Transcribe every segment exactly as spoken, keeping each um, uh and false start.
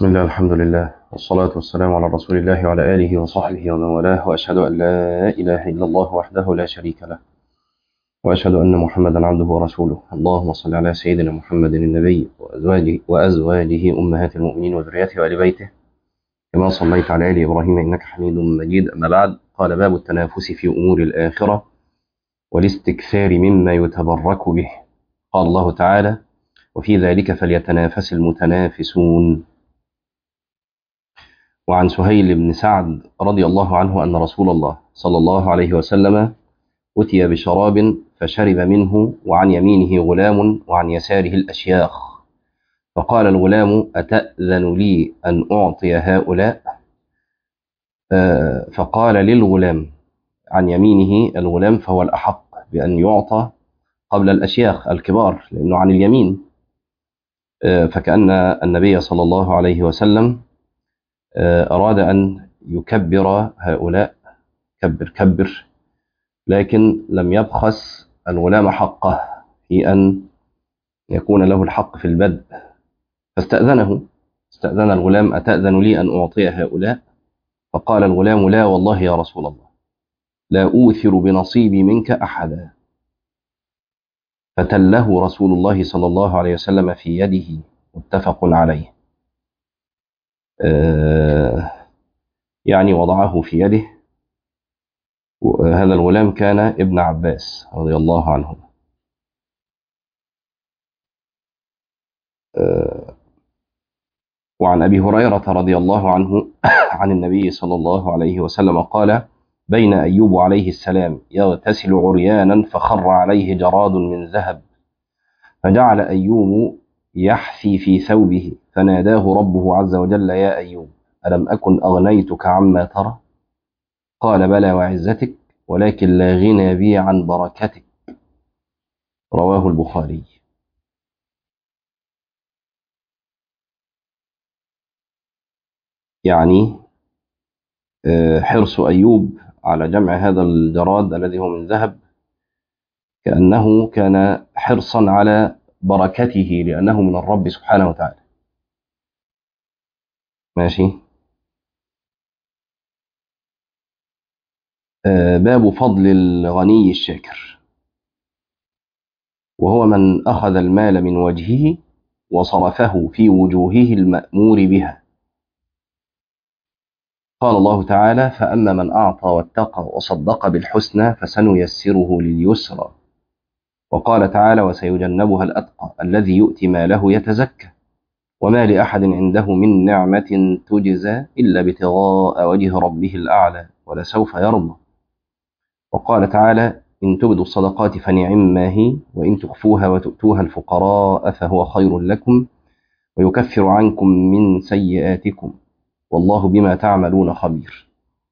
بسم الله الحمد لله والصلاة والسلام على رسول الله وعلى آله وصحبه ومن والاه، وأشهد أن لا إله إلا الله وحده لا شريك له، وأشهد أن محمدا عبده ورسوله. اللهم صل على سيدنا محمد النبي وأزواجه, وأزواجه أمهات المؤمنين وذريته وآل بيته كما صليت على آل إبراهيم إنك حميد مجيد. أما بعد، قال: باب التنافس في أمور الآخرة والاستكثار مما يتبرك به. قال الله تعالى: وفي ذلك فليتنافس المتنافسون. وعن سهيل بن سعد رضي الله عنه أن رسول الله صلى الله عليه وسلم أتي بشراب فشرب منه، وعن يمينه غلام وعن يساره الأشياخ، فقال الغلام: أتأذن لي أن أعطي هؤلاء؟ آه فقال للغلام عن يمينه الغلام، فهو الأحق بأن يعطى قبل الأشياخ الكبار لأنه عن اليمين. آه فكأن النبي صلى الله عليه وسلم أراد أن يكبر هؤلاء، كبر كبر، لكن لم يبخس الغلام حقه في أن يكون له الحق في البدء، فاستأذنه. استأذن الغلام: أتأذن لي أن أعطي هؤلاء؟ فقال الغلام: لا والله يا رسول الله، لا أوثر بنصيبي منك أحدا. فتله رسول الله صلى الله عليه وسلم في يده، متفق عليه. آه يعني وضعه في يده. هذا الغلام كان ابن عباس رضي الله عنه. وعن أبي هريرة رضي الله عنه عن النبي صلى الله عليه وسلم قال: بين أيوب عليه السلام يغتسل عريانا فخر عليه جراد من ذهب، فجعل أيوب يحثي في ثوبه، فناداه ربه عز وجل: يا أيوب، ألم أكن أغنيتك عما ترى؟ قال: بلى وعزتك، ولكن لا غنى بي عن بركتك. رواه البخاري. يعني حرص أيوب على جمع هذا الجراد الذي هو من ذهب كأنه كان حرصا على بركته، لأنه من الرب سبحانه وتعالى. ماشي. آه باب فضل الغني الشاكر، وهو من أخذ المال من وجهه وصرفه في وجوهه المأمور بها. قال الله تعالى: فأما من أعطى واتقى وصدق بالحسنى فسنيسره لليسرى. وقال تعالى: وسيجنبها الأتقى الذي يؤتي ماله يتزكى، وما لأحد عنده من نعمة تجزى إلا ابتغاء وجه ربه الأعلى ولسوف يرضى. وقال تعالى: إن تبدوا الصدقات فنعما هي، وإن تخفوها وتؤتوها الفقراء فهو خير لكم ويكفر عنكم من سيئاتكم والله بما تعملون خبير.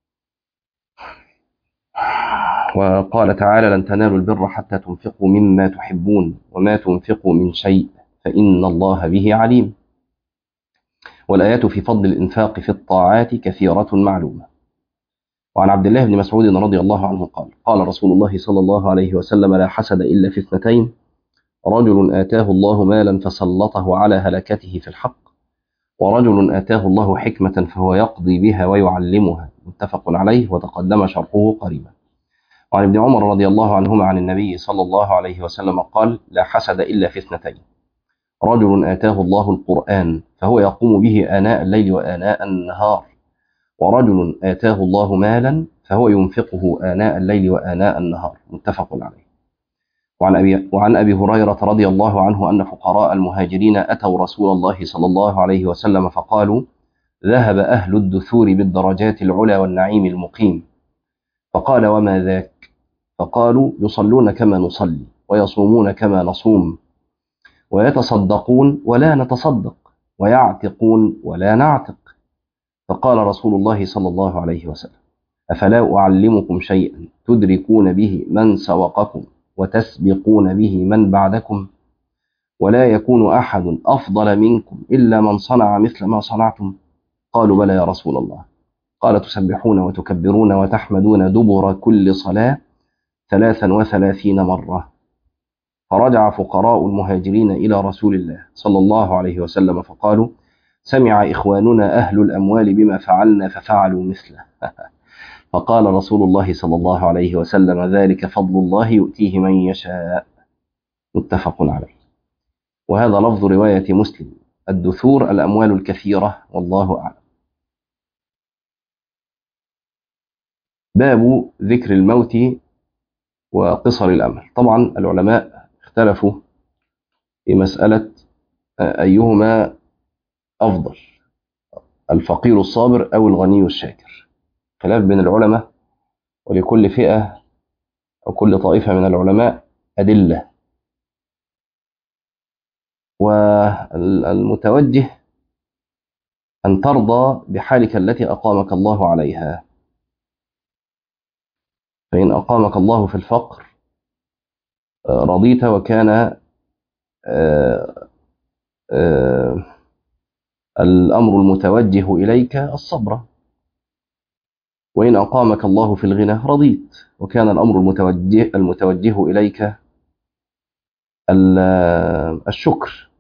وقال تعالى: لن تنالوا البر حتى تنفقوا مما تحبون وما تنفقوا من شيء فإن الله به عليم. والآيات في فضل الإنفاق في الطاعات كثيرة معلومة. وعن عبد الله بن مسعود رضي الله عنه قال: قال رسول الله صلى الله عليه وسلم: لا حسد إلا في اثنتين: رجل آتاه الله مالا فسلطه على هلكته في الحق، ورجل آتاه الله حكمة فهو يقضي بها ويعلمها. متفق عليه، وتقدم شرحه قريبا. وعن ابن عمر رضي الله عنهما عن النبي صلى الله عليه وسلم قال: لا حسد إلا في اثنتين: رجل آتاه الله القرآن فهو يقوم به آناء الليل وآناء النهار، ورجل آتاه الله مالا فهو ينفقه آناء الليل وآناء النهار. متفق عليه. وعن أبي, وعن أبي هريرة رضي الله عنه أن فقراء المهاجرين أتوا رسول الله صلى الله عليه وسلم فقالوا: ذهب أهل الدثور بالدرجات العلى والنعيم المقيم. فقال: وما ذاك؟ فقالوا: يصلون كما نصلي، ويصومون كما نصوم، ويتصدقون ولا نتصدق، ويعتقون ولا نعتق. فقال رسول الله صلى الله عليه وسلم: أفلا أعلمكم شيئا تدركون به من سبقكم وتسبقون به من بعدكم، ولا يكون أحد أفضل منكم إلا من صنع مثل ما صنعتم؟ قالوا: بلى يا رسول الله. قال: تسبحون وتكبرون وتحمدون دبر كل صلاة ثلاثا وثلاثين مرة. فرجع فقراء المهاجرين إلى رسول الله صلى الله عليه وسلم فقالوا: سمع إخواننا أهل الأموال بما فعلنا ففعلوا مثله. فقال رسول الله صلى الله عليه وسلم: ذلك فضل الله يؤتيه من يشاء. متفق عليه. وهذا لفظ رواية مسلم: الدثور الأموال الكثيرة، والله أعلم. باب ذكر الموت وقصر الأمل. طبعا العلماء اختلفوا في مسألة أيهما أفضل، الفقير الصابر أو الغني الشاكر. خلاف بين العلماء، ولكل فئة أو كل طائفة من العلماء أدلة. والمتوجه أن ترضى بحالك التي أقامك الله عليها، فإن أقامك الله في الفقر رضيت وكان آآ آآ الأمر المتوجه إليك الصبر، وإن أقامك الله في الغنى رضيت وكان الأمر المتوجه, المتوجه إليك الشكر.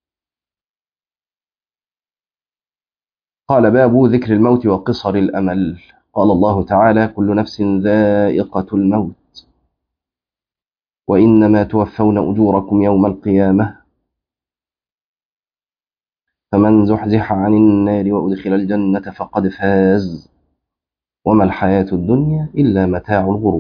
قال: باب ذكر الموت وقصر الأمل. قال الله تعالى: كل نفس ذائقة الموت وإنما توفون أجوركم يوم القيامة فمن زحزح عن النار وأدخل الجنة فقد فاز وما الحياة الدنيا إلا متاع الغرور.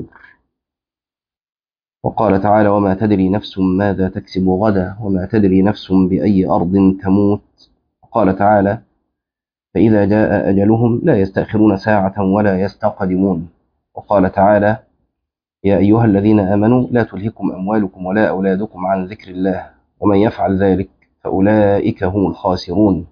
وقال تعالى: وما تدري نفس ماذا تكسب غدا وما تدري نفس بأي أرض تموت. وقال تعالى: فإذا جاء أجلهم لا يستأخرون ساعة ولا يستقدمون. وقال تعالى: يا أيها الذين آمنوا لا تلهكم أموالكم ولا أولادكم عن ذكر الله ومن يفعل ذلك فأولئك هم الخاسرون.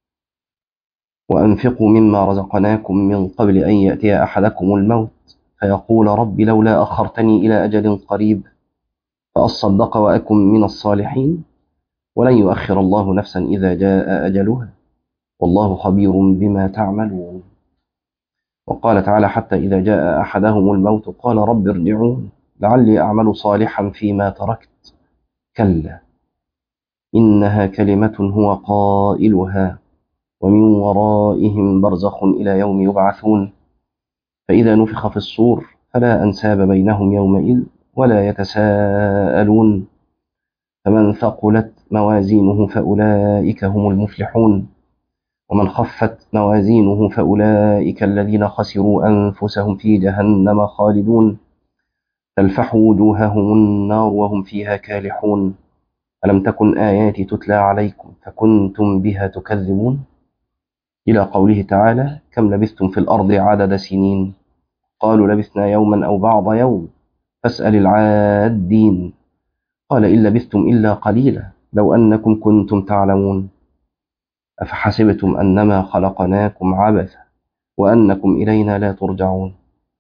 وأنفقوا مما رزقناكم من قبل أن يأتي أحدكم الموت فيقول: رب لولا أخرتني إلى أجل قريب فأصدق وأكن من الصالحين ولن يؤخر الله نفسا إذا جاء أجلها والله خبير بما تعملون. وقال تعالى: حتى إذا جاء أحدهم الموت قال رب ارجعون لعلي أعمل صالحا فيما تركت كلا إنها كلمة هو قائلها ومن ورائهم برزخ إلى يوم يبعثون فإذا نفخ في الصور فلا أنساب بينهم يومئذ ولا يتساءلون فمن ثقلت موازينه فأولئك هم المفلحون ومن خفت موازينه فأولئك الذين خسروا أنفسهم في جهنم خالدون تلفح وجوههم النار وهم فيها كالحون ألم تكن آياتي تتلى عليكم فكنتم بها تكذبون إلى قوله تعالى: كم لبثتم في الأرض عدد سنين قالوا لبثنا يوما أو بعض يوم فاسأل العادين قال إن لبثتم إلا قليلا لو أنكم كنتم تعلمون أفحسبتم أنما خلقناكم عبثا وأنكم إلينا لا ترجعون.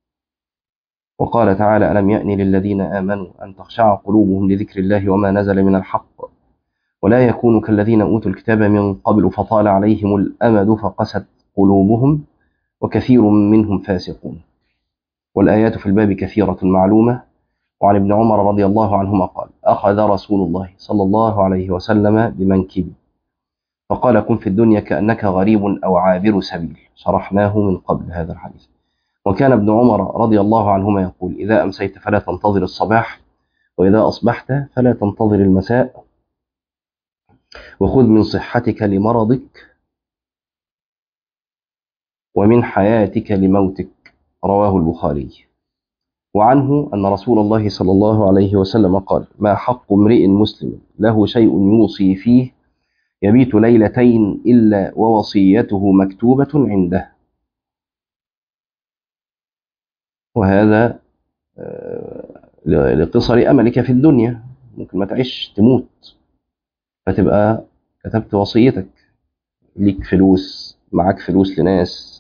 وقال تعالى: ألم يأن للذين آمنوا أن تخشع قلوبهم لذكر الله وما نزل من الحق ولا يكونوا كالذين أوتوا الكتاب من قبل فطال عليهم الأمد فقست قلوبهم وكثير منهم فاسقون. والآيات في الباب كثيرة معلومة. وعن ابن عمر رضي الله عنهما قال: أخذ رسول الله صلى الله عليه وسلم بمنكبي فقال: كن في الدنيا كأنك غريب أو عابر سبيل. شرحناه من قبل هذا الحديث. وكان ابن عمر رضي الله عنهما يقول: إذا أمسيت فلا تنتظر الصباح وإذا أصبحت فلا تنتظر المساء وخذ من صحتك لمرضك ومن حياتك لموتك. رواه البخاري. وعنه أن رسول الله صلى الله عليه وسلم قال: ما حق امرئ مسلم له شيء يوصي فيه يبيت ليلتين إلا ووصيته مكتوبة عنده. وهذا لقصر أملك في الدنيا، ممكن ما تعيش تموت فتبقى كتبت وصيتك، ليك فلوس، معك فلوس لناس.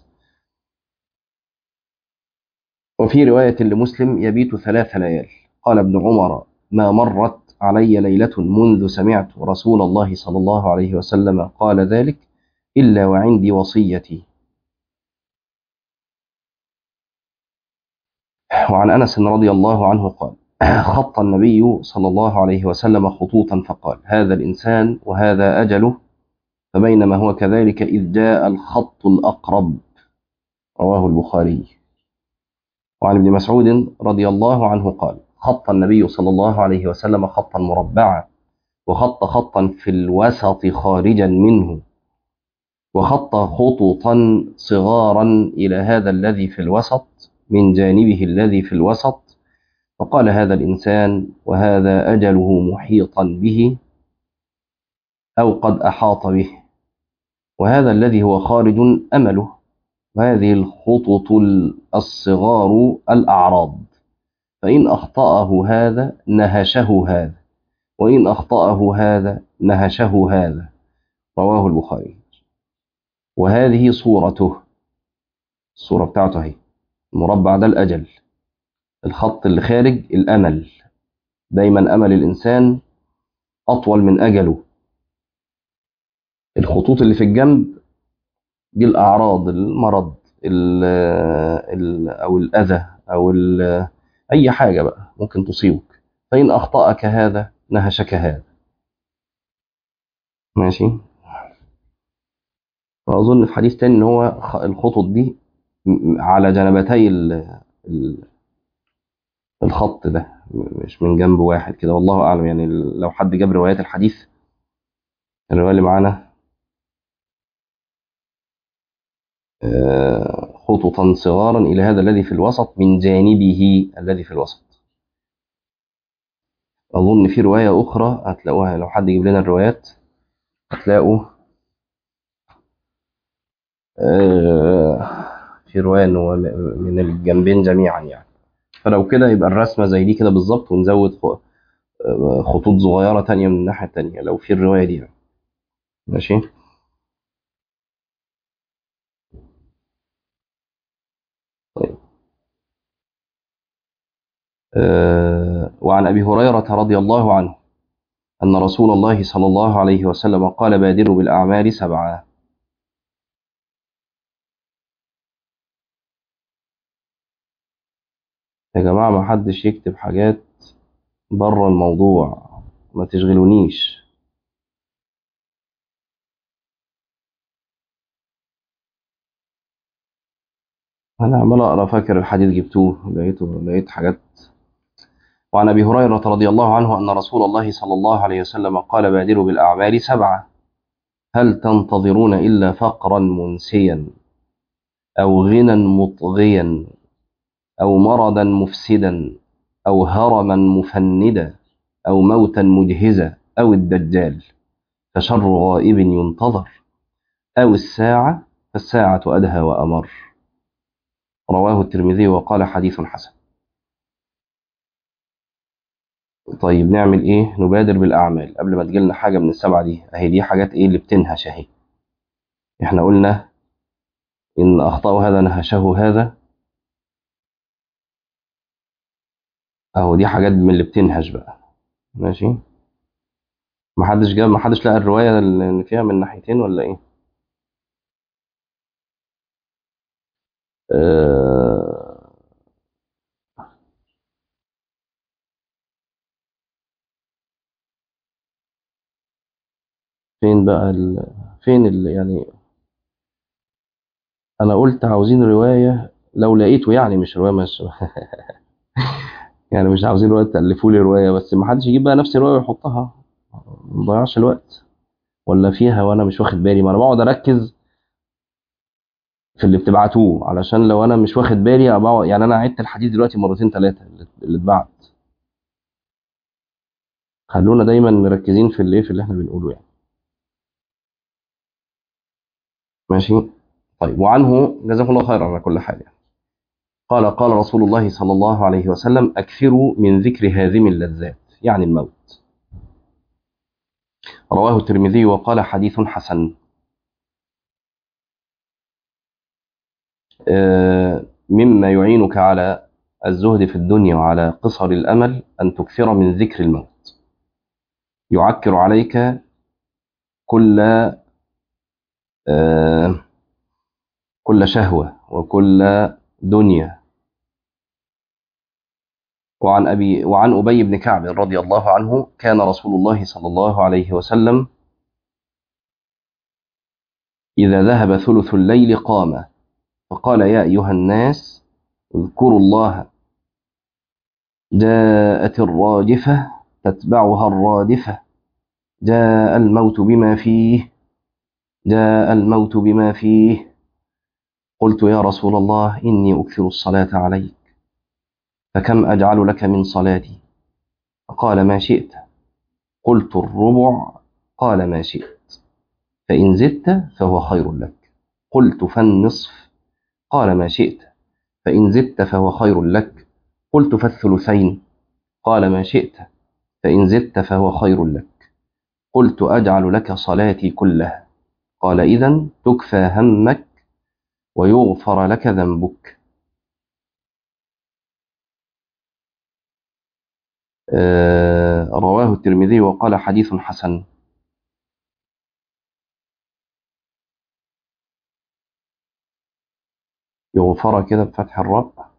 وفي رواية لمسلم: يبيت ثلاث ليال. قال ابن عمر: ما مرت علي ليلة منذ سمعت رسول الله صلى الله عليه وسلم قال ذلك إلا وعندي وصيتي. وعن أنس رضي الله عنه قال: خط النبي صلى الله عليه وسلم خطوطا فقال: هذا الإنسان وهذا أجله فبينما هو كذلك إذ جاء الخط الأقرب. رواه البخاري. وعن ابن مسعود رضي الله عنه قال: خط النبي صلى الله عليه وسلم خطا مربعا، وخط خطا في الوسط خارجا منه، وخط خطوطا صغارا إلى هذا الذي في الوسط من جانبه الذي في الوسط، فقال: هذا الإنسان وهذا أجله محيطا به أو قد أحاط به، وهذا الذي هو خارج أمله، وهذه الخطط الصغار الأعراض، فإن أخطأه هذا نهشه هذا، وإن أخطأه هذا نهشه هذا. رواه البخاري. وهذه صورته، الصورة بتاعته هي المربع ده الأجل، الخط اللي خارج الأمل، دايما أمل الإنسان أطول من أجله. الخطوط اللي في الجنب دي الأعراض، المرض ال ال أو الأذى أو ال أي حاجة بقى ممكن تصيبك، فإن أخطأك هذا نهشك هذا. ماشي. وأظن في حديث تاني إن هو الخطوط دي على جنبتي الخط ده، مش من جنب واحد كده، والله أعلم. يعني لو حد جاب روايات الحديث، الرواية اللي معانا خطوطا صغارا إلى هذا الذي في الوسط من جانبه الذي في الوسط. أظن في رواية أخرى هتلاقوها، لو حد يجيب لنا الروايات هتلاقوا في رواية إنه من الجنبين جميعا يعني. فلو كده يبقى الرسمة زي دي كده بالظبط، ونزود خطوط صغيرة تانية من الناحية التانية لو في الرواية دي يعني. ماشي. طيب. أه وعن أبي هريرة رضي الله عنه أن رسول الله صلى الله عليه وسلم قال: بادروا بالأعمال سبعة. يا جماعة ما حدش يكتب حاجات بره الموضوع، ما تشغلونيش. أنا عمال أقرأ، فاكر الحديث جبتوه لقيته لقيت حاجات. وعن أبي هريرة رضي الله عنه أن رسول الله صلى الله عليه وسلم قال: بادروا بالأعمال سبعة، هل تنتظرون إلا فقرا منسيا أو غنى مطغيا أو مرضا مفسدا أو هرما مفندا أو موتا مجهزا أو الدجال، فشر غائب ينتظر، أو الساعة فالساعة أدهى وأمر. رواه الترمذي وقال: حديث حسن. طيب نعمل إيه؟ نبادر بالأعمال قبل ما تجيلنا حاجة من السبعة دي. أهي دي حاجات إيه اللي بتنهش أهي. إحنا قلنا إن أخطأ هذا نهشه هذا، أهو دي حاجات من اللي بتنهش بقى. ماشي. محدش جاب محدش لقى الرواية اللي فيها من ناحيتين ولا إيه؟ آه... فين بقى ال... فين ال... يعني أنا قلت عاوزين رواية لو لقيته، يعني مش رواية مش يعني مش عاوزين رواية تألفوا لي رواية، بس ما حدش يجيب بقى نفس الرواية ويحطها، ما نضيعش الوقت. ولا فيها وأنا مش واخد بالي، ما أنا بقعد أركز في اللي بتبعتوه علشان لو أنا مش واخد بالي أبقى يعني. أنا عدت الحديث دلوقتي مرتين ثلاثة اللي اتبعت. خلونا دايما مركزين في اللي في اللي احنا بنقوله يعني. ماشي. طيب. وعنه جزاكم الله خيرا على كل حال يعني. قال: قال رسول الله صلى الله عليه وسلم: أكثروا من ذكر هازم اللذات، يعني الموت. رواه الترمذي وقال: حديث حسن. آه، مما يعينك على الزهد في الدنيا وعلى قصر الأمل أن تكثر من ذكر الموت، يعكر عليك كل آه، كل شهوة وكل دنيا. وعن أبي وعن أبي بن كعب رضي الله عنه: كان رسول الله صلى الله عليه وسلم إذا ذهب ثلث الليل قام فقال يا أيها الناس اذكروا الله، جاءت الراجفة تتبعها الرادفة، جاء الموت بما فيه، جاء الموت بما فيه. قلت يا رسول الله إني أكثر الصلاة عليك، فكم أجعل لك من صلاتي؟ فقال ما شئت. قلت الربع. قال ما شئت، فإن زدت فهو خير لك. قلت فالنصف. قال ما شئت، فإن زدت فهو خير لك. قلت فالثلثين. قال ما شئت، فإن زدت فهو خير لك. قلت أجعل لك صلاتي كلها. قال إذن تكفى همك ويغفر لك ذنبك. آه رواه الترمذي وقال حديث حسن. يغفر كده بفتح الراء.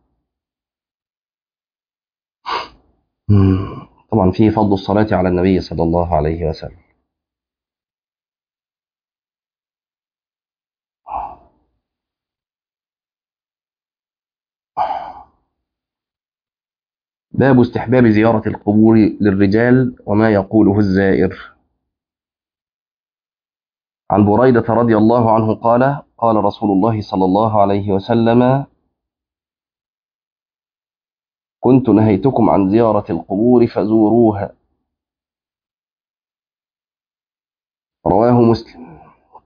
طبعا فيه فضل الصلاة على النبي صلى الله عليه وسلم. باب استحباب زيارة القبور للرجال وما يقوله الزائر. عن بريدة رضي الله عنه قال قال رسول الله صلى الله عليه وسلم كنت نهيتكم عن زيارة القبور فزوروها. رواه مسلم.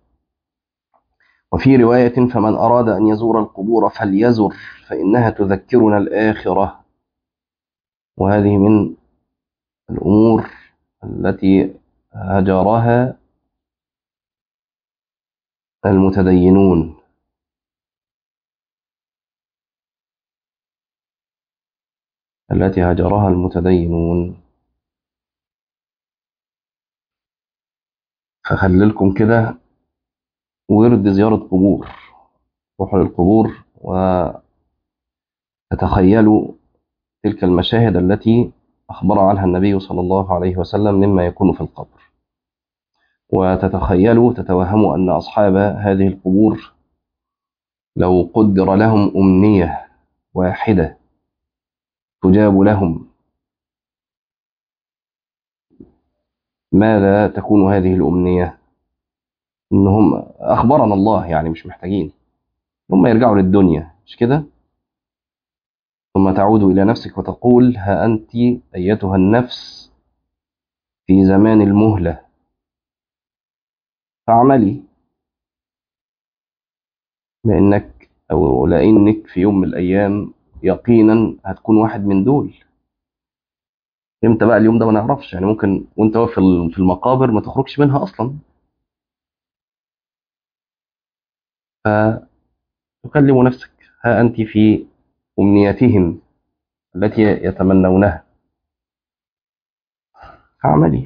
وفي رواية فمن أراد أن يزور القبور فليزر فإنها تذكرنا الآخرة. وهذه من الأمور التي هجرها المتدينون. التي هجرها المتدينون. فخللكم كده ورد زيارة قبور، روحوا للقبور وتتخيلوا تلك المشاهد التي أخبر عنها النبي صلى الله عليه وسلم مما يكون في القبر، وتتخيلوا تتوهموا أن أصحاب هذه القبور لو قدر لهم أمنية واحدة تجاب لهم ماذا تكون هذه الأمنية؟ إنهم أخبرنا الله يعني مش محتاجين، هم يرجعوا للدنيا مش كده؟ ثم تعود إلى نفسك وتقول ها أنت أيتها النفس في زمان المهلة فاعملي، لأنك أو لأنك في يوم من الأيام يقينا هتكون واحد من دول. امتى بقى اليوم ده ما نعرفش، يعني ممكن وانت واقف في المقابر ما تخرجش منها أصلا. فتكلم نفسك ها أنت في أمنيتهم التي يتمنونها فاعملي.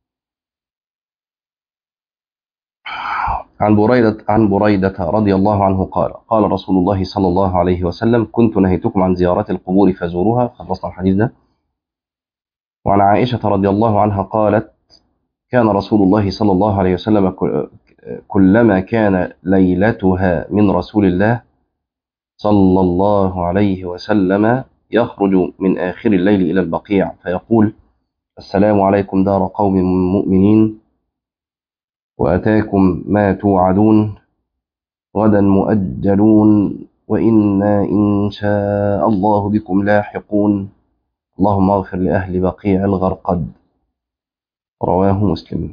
عن بريدة عن بريدة رضي الله عنه قال قال رسول الله صلى الله عليه وسلم كنت نهيتكم عن زيارات القبور فزوروها. خلصنا الحديث ده. وعن عائشة رضي الله عنها قالت كان رسول الله صلى الله عليه وسلم كلما كان ليلتها من رسول الله صلى الله عليه وسلم يخرج من آخر الليل إلى البقيع فيقول السلام عليكم دار قوم مؤمنين وأتاكم ما توعدون غدا مؤجلون وإنا إن شاء الله بكم لاحقون اللهم اغفر لأهل بقيع الغرقد. رواه مسلم.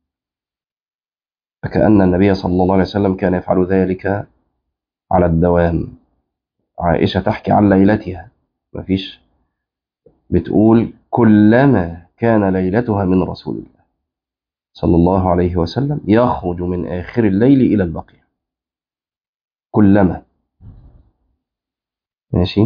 فكأن النبي صلى الله عليه وسلم كان يفعل ذلك على الدوام. عائشة تحكي عن ليلتها، مفيش، بتقول كلما كان ليلتها من رسول الله صلى الله عليه وسلم يخرج من آخر الليل إلى البقيع. كلما. ماشي.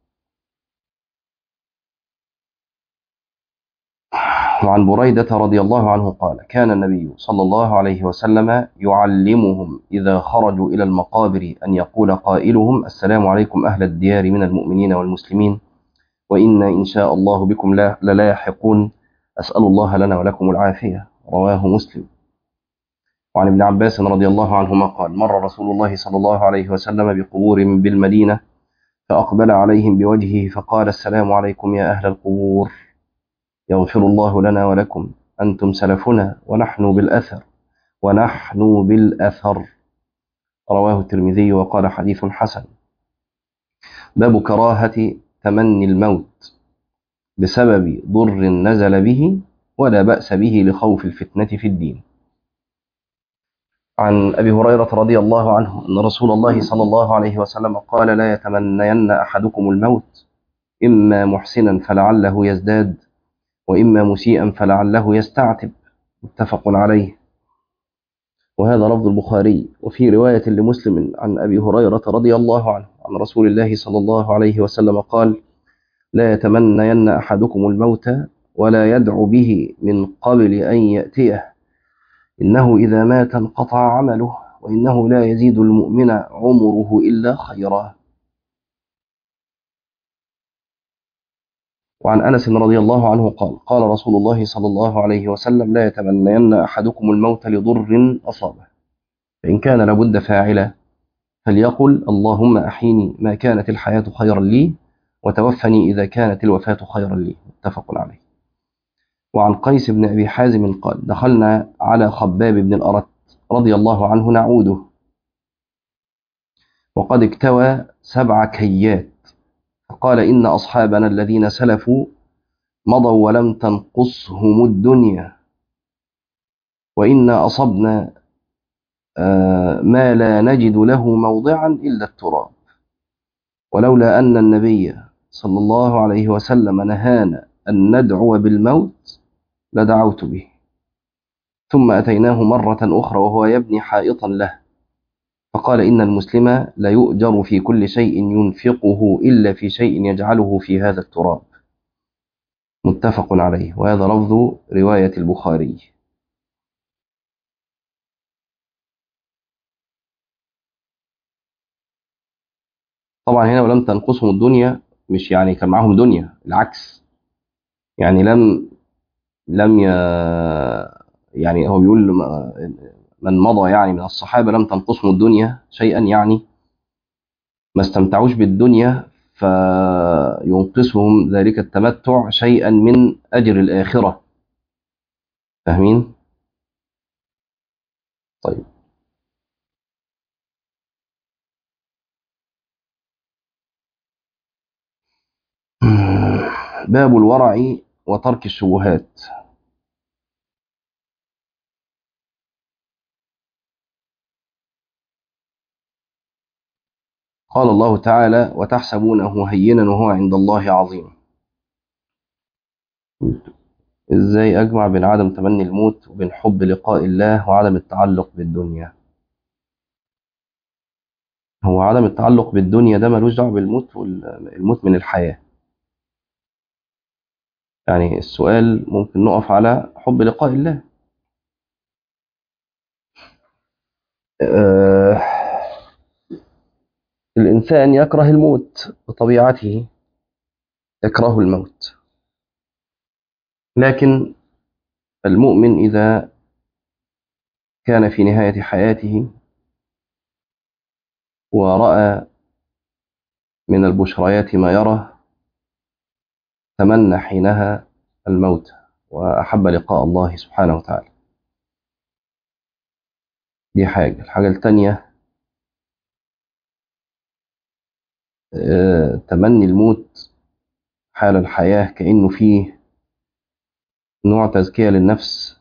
وعن بريدة رضي الله عنه قال كان النبي صلى الله عليه وسلم يعلمهم إذا خرجوا إلى المقابر أن يقول قائلهم السلام عليكم أهل الديار من المؤمنين والمسلمين وإنا إن شاء الله بكم للاحقون أسأل الله لنا ولكم العافية. رواه مسلم. وعن ابن عباس رضي الله عنهما قال مر رسول الله صلى الله عليه وسلم بقبور بالمدينة فأقبل عليهم بوجهه فقال السلام عليكم يا أهل القبور يغفر الله لنا ولكم أنتم سلفنا ونحن بالأثر ونحن بالأثر. رواه الترمذي وقال حديث حسن. باب كراهة تمني الموت بسبب ضر نزل به ولا بأس به لخوف الفتنة في الدين. عن أبي هريرة رضي الله عنه أن رسول الله صلى الله عليه وسلم قال لا يتمنين أحدكم الموت إما محسنا فلعله يزداد وإما مسيئا فلعله يستعتب. متفق عليه. وهذا لفظ البخاري. وفي رواية لمسلم عن أبي هريرة رضي الله عنه عن رسول الله صلى الله عليه وسلم قال لا يتمنين أحدكم الموت ولا يدعو به من قبل أن يأتيه إنه إذا مات انقطع عمله وإنه لا يزيد المؤمن عمره إلا خيرا. وعن أنس رضي الله عنه قال قال رسول الله صلى الله عليه وسلم لا يتمنين أحدكم الموت لضر أصابه فإن كان لابد فاعلا فليقل اللهم أحيني ما كانت الحياة خيرا لي وتوفني إذا كانت الوفاة خيرا لي. متفق عليه. وعن قيس بن أبي حازم قال دخلنا على خباب بن الأرت رضي الله عنه نعوده وقد اكتوى سبع كيات فقال إن أصحابنا الذين سلفوا مضوا ولم تنقصهم الدنيا وإنا أصبنا ما لا نجد له موضعا إلا التراب ولولا أن النبي صلى الله عليه وسلم نهانا أن ندعو بالموت لدعوت به. ثم أتيناه مرة أخرى وهو يبني حائطا له فقال إن المسلم لا يؤجر في كل شيء ينفقه إلا في شيء يجعله في هذا التراب. متفق عليه. وهذا لفظ رواية البخاري. طبعا هنا ولم تنقصهم الدنيا مش يعني كان معهم دنيا، العكس، يعني لم لم ي... يعني هو بيقول من مضى يعني من الصحابة لم تنقصهم الدنيا شيئا، يعني ما استمتعوش بالدنيا فينقصهم ذلك التمتع شيئا من أجر الآخرة. فاهمين؟ طيب. باب الورع وترك الشبهات. قال الله تعالى وتحسبونه هينا وهو عند الله عظيم. ازاي اجمع بين عدم تمني الموت وبين حب لقاء الله وعدم التعلق بالدنيا؟ هو عدم التعلق بالدنيا ده ملوش دعوه بالموت، والموت من الحياه. يعني السؤال ممكن نقف على حب لقاء الله. أه الإنسان يكره الموت بطبيعته، يكره الموت، لكن المؤمن إذا كان في نهاية حياته ورأى من البشريات ما يرى تمنى حينها الموت وأحب لقاء الله سبحانه وتعالى. دي حاجة. الحاجة الثانية أه تمني الموت حال الحياة كأنه فيه نوع تزكية للنفس،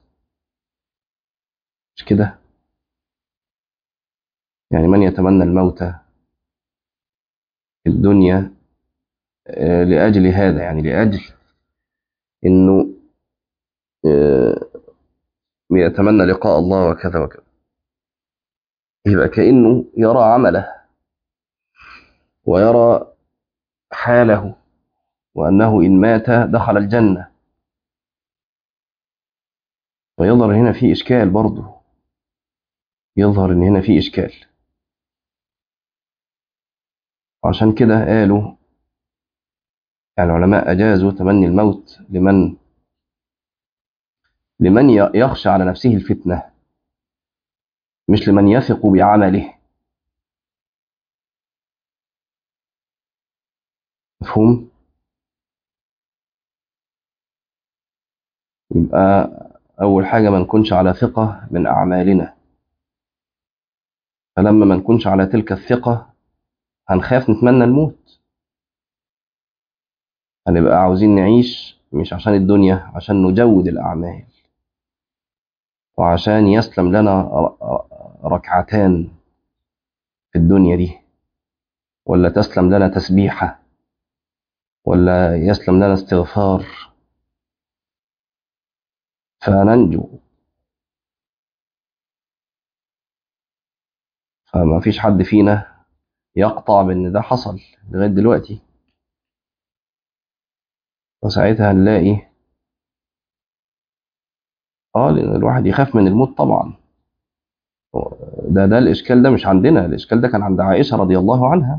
مش كده؟ يعني من يتمنى الموت في الدنيا أه لأجل هذا، يعني لأجل إنه أه يتمنى لقاء الله وكذا وكذا، يبقى كأنه يرى عمله ويرى حاله وأنه إن مات دخل الجنة. ويظهر هنا في إشكال برضه، يظهر إن هنا في إشكال. عشان كده قالوا يعني العلماء أجازوا تمني الموت لمن لمن يخشى على نفسه الفتنة. مش لمن يثق بعمله. مفهوم؟ يبقى أول حاجة ما نكونش على ثقة من أعمالنا، فلما ما نكونش على تلك الثقة هنخاف نتمنى الموت، هنبقى عاوزين نعيش مش عشان الدنيا، عشان نجود الأعمال، وعشان يسلم لنا ركعتان في الدنيا دي، ولا تسلم لنا تسبيحة، ولا يسلم لنا استغفار، فننجو. فما فيش حد فينا يقطع بأن ده حصل لغاية دلوقتي، وساعتها هنلاقي اه لأن الواحد يخاف من الموت طبعا. ده ده الإشكال ده مش عندنا، الإشكال ده كان عند عائشة رضي الله عنها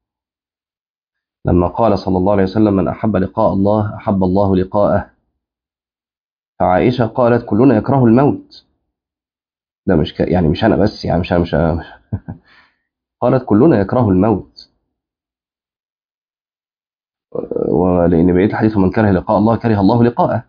لما قال صلى الله عليه وسلم: من أحب لقاء الله أحب الله لقاءه. فعائشة قالت: كلنا يكره الموت. ده مش ك... يعني مش أنا بس، يعني مش أنا مش أنا. قالت: كلنا يكره الموت. ولأن بقية الحديث: من كره لقاء الله كره الله لقاءه.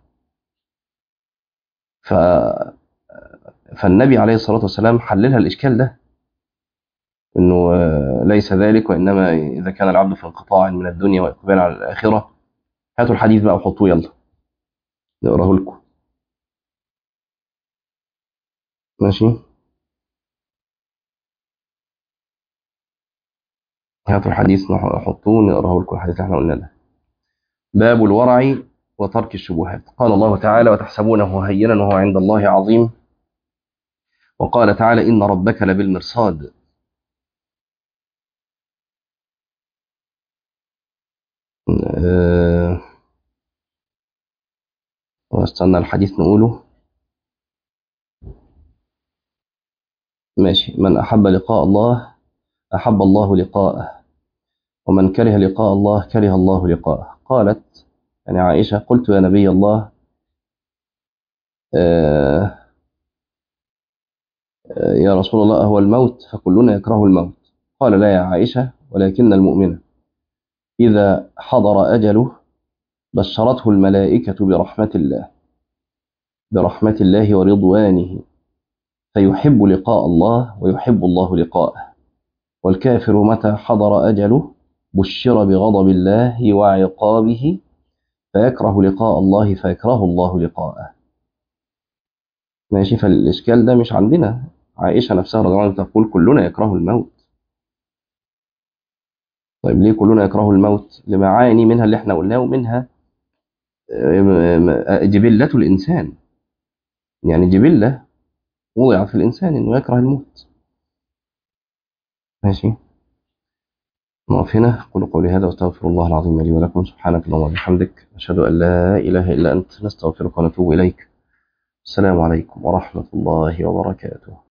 ف... فالنبي عليه الصلاة والسلام حللها الإشكال ده، إنه ليس ذلك، وإنما إذا كان العبد في انقطاع من الدنيا وإقبال على الآخرة. هاتوا الحديث بقى وحطوه، يلا نقراه لكم. ماشي، هاتوا الحديث نحطوه نقراه لكم، الحديث اللي احنا قلنا ده. باب الورع وترك الشبهات. قال الله تعالى: وتحسبونه هينا وهو عند الله عظيم. وقال تعالى: إن ربك لبالمرصاد. أه... واستنى الحديث نقوله. ماشي. من أحب لقاء الله أحب الله لقاءه، ومن كره لقاء الله كره الله لقاءه. قالت يعني عائشة: قلت يا نبي الله، أه... أه يا رسول الله، أهو الموت؟ فكلنا يكره الموت. قال: لا يا عائشة، ولكن المؤمن إذا حضر أجله بشرته الملائكة برحمة الله برحمة الله ورضوانه، فيحب لقاء الله ويحب الله لقاءه. والكافر متى حضر أجله بشر بغضب الله وعقابه، فيكره لقاء الله فيكره الله لقاءه. ماشي. فالإشكال ده مش عندنا. عائشة نفسها رضي الله عنها تقول: كلنا يكره الموت. طيب ليه كلنا يكره الموت؟ لمعاني منها اللي احنا قلناه، ومنها جبلة الإنسان، يعني جبلة وضعت في الإنسان إنه يكره الموت. ماشي. نقف هنا. أقول قولي هذا وأستغفر الله العظيم لي ولكم. سبحانك اللهم وبحمدك، أشهد أن لا إله إلا أنت، نستغفرك ونتوب إليك. السلام عليكم ورحمة الله وبركاته.